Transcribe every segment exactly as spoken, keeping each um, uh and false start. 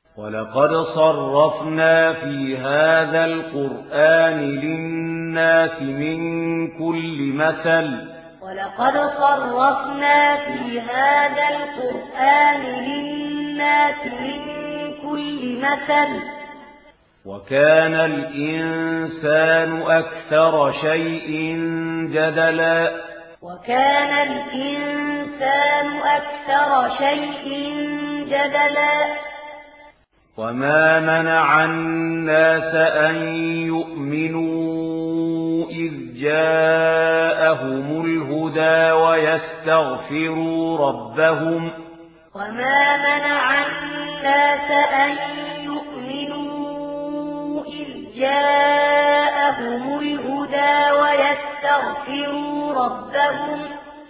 ولقد صرفنا في هذا القرآن للناس من كل مثل ولقد صرفنا في هذا القرآن للناس من كل مثل وكان الإنسان أكثر شيء جدلا وكان الإنسان أكثر شيء جدلا وما منع الناس أن يؤمنوا إذ جاءهم الهدى ويستغفروا ربهم وما منع الناس أن يؤمنوا إذ جاءهم الهدى ويستغفروا ربهم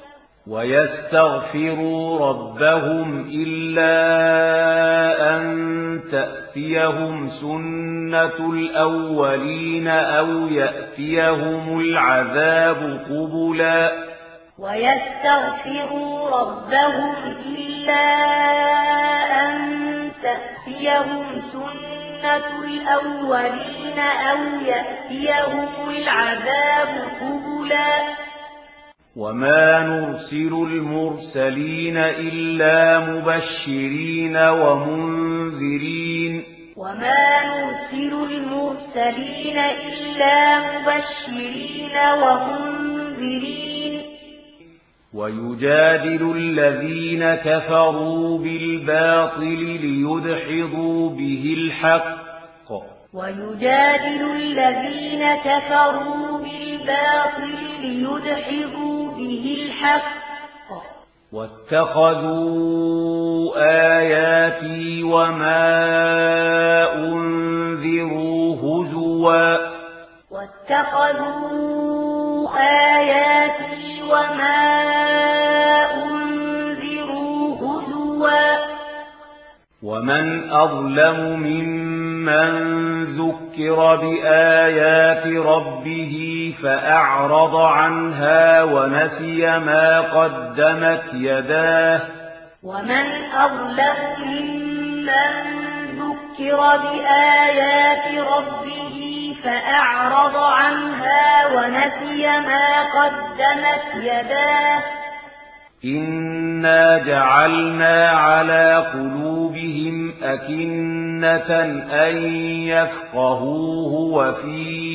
ويستغفروا ربهم إلا أن تأتيهم سنة الأولين أو يأتيهم العذاب قبلا ويستغفروا ربهم إلا أن تأتيهم سنة الأولين أو يأتيهم العذاب قبلا وما نرسل المرسلين إلا مبشرين ومنذرين وما نرسل المرسلين إلا مبشرين ومنذرين ويجادل الذين كفروا بالباطل ليدحضوا به الحق ويجادل الذين كفروا بالباطل ليدحضوا به الحق واتخذوا آياتي وما أنذروا هزوا واتخذوا آياتي وما أنذروا هزوا ومن أظلم ممن ذكر بآيات ربه فأعرض عنها ونسي ما قدمت يداه ومن أظلم ممن ذكر بآيات ربه فأعرض عنها ونسي ما قدمت يداه إنا جعلنا على قلوبهم أكنة أن يفقهوه وفي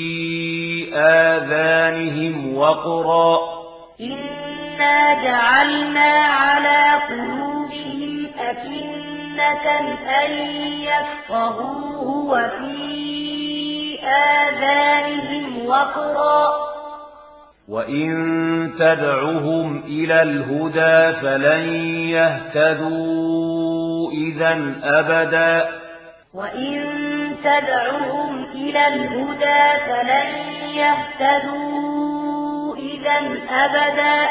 آذانهم وقرا إنا جعلنا على قلوبهم أكنة أن يفقهوه وفي آذانهم وقرا وإن تدعهم إلى الهدى فلن يهتدوا إذا أبدا وإن تدعهم إلى الهدى فلن يهتدوا إذا أبدا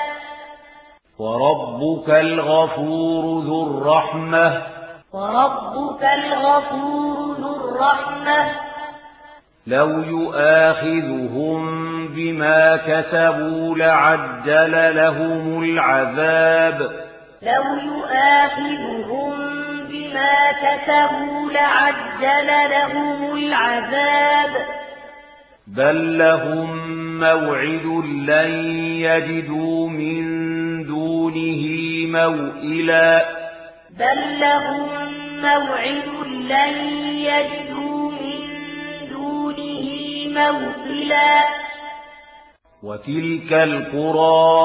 وربك الغفور ذو الرحمة وربك الغفور ذو الرحمة لو يؤاخذهم بما كسبوا لعجل لهم العذاب لو يؤاخذهم بما كسبوا لعجل لهم العذاب بل لهم موعد لن يجدوا من دونه موئلا بل لهم موعد لن يجدوا من دونه موئلا وتلك القرى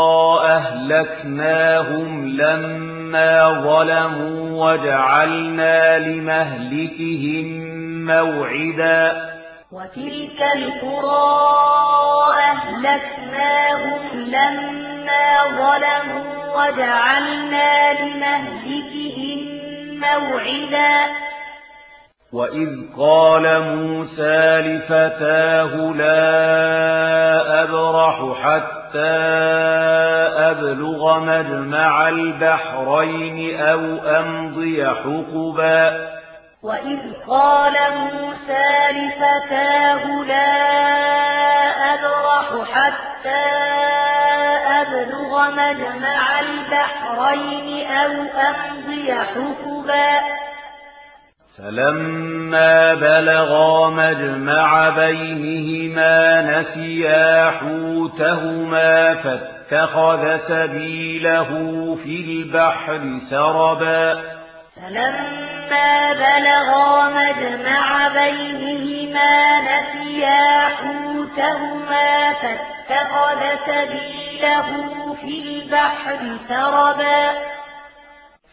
أهلكناهم لما ظلموا وجعلنا لمهلكهم موعدا وتلك القرى أهلكناهم لما ظلموا وجعلنا لمهلكهم موعدا وإذ قال موسى لفتاه لا أبرح حتى أبلغ مجمع البحرين أو أمضي حقبا وإذ قال موسى لفتاه لا أبرح حتى أبلغ مجمع البحرين أو أمضي حقبا فلما بلغا مجمع بينهما نسيا حوتهما فاتخذ سبيله في البحر سربا فلما بلغا مجمع بينهما نسيا حوتهما فاتخذ سبيله في البحر سربا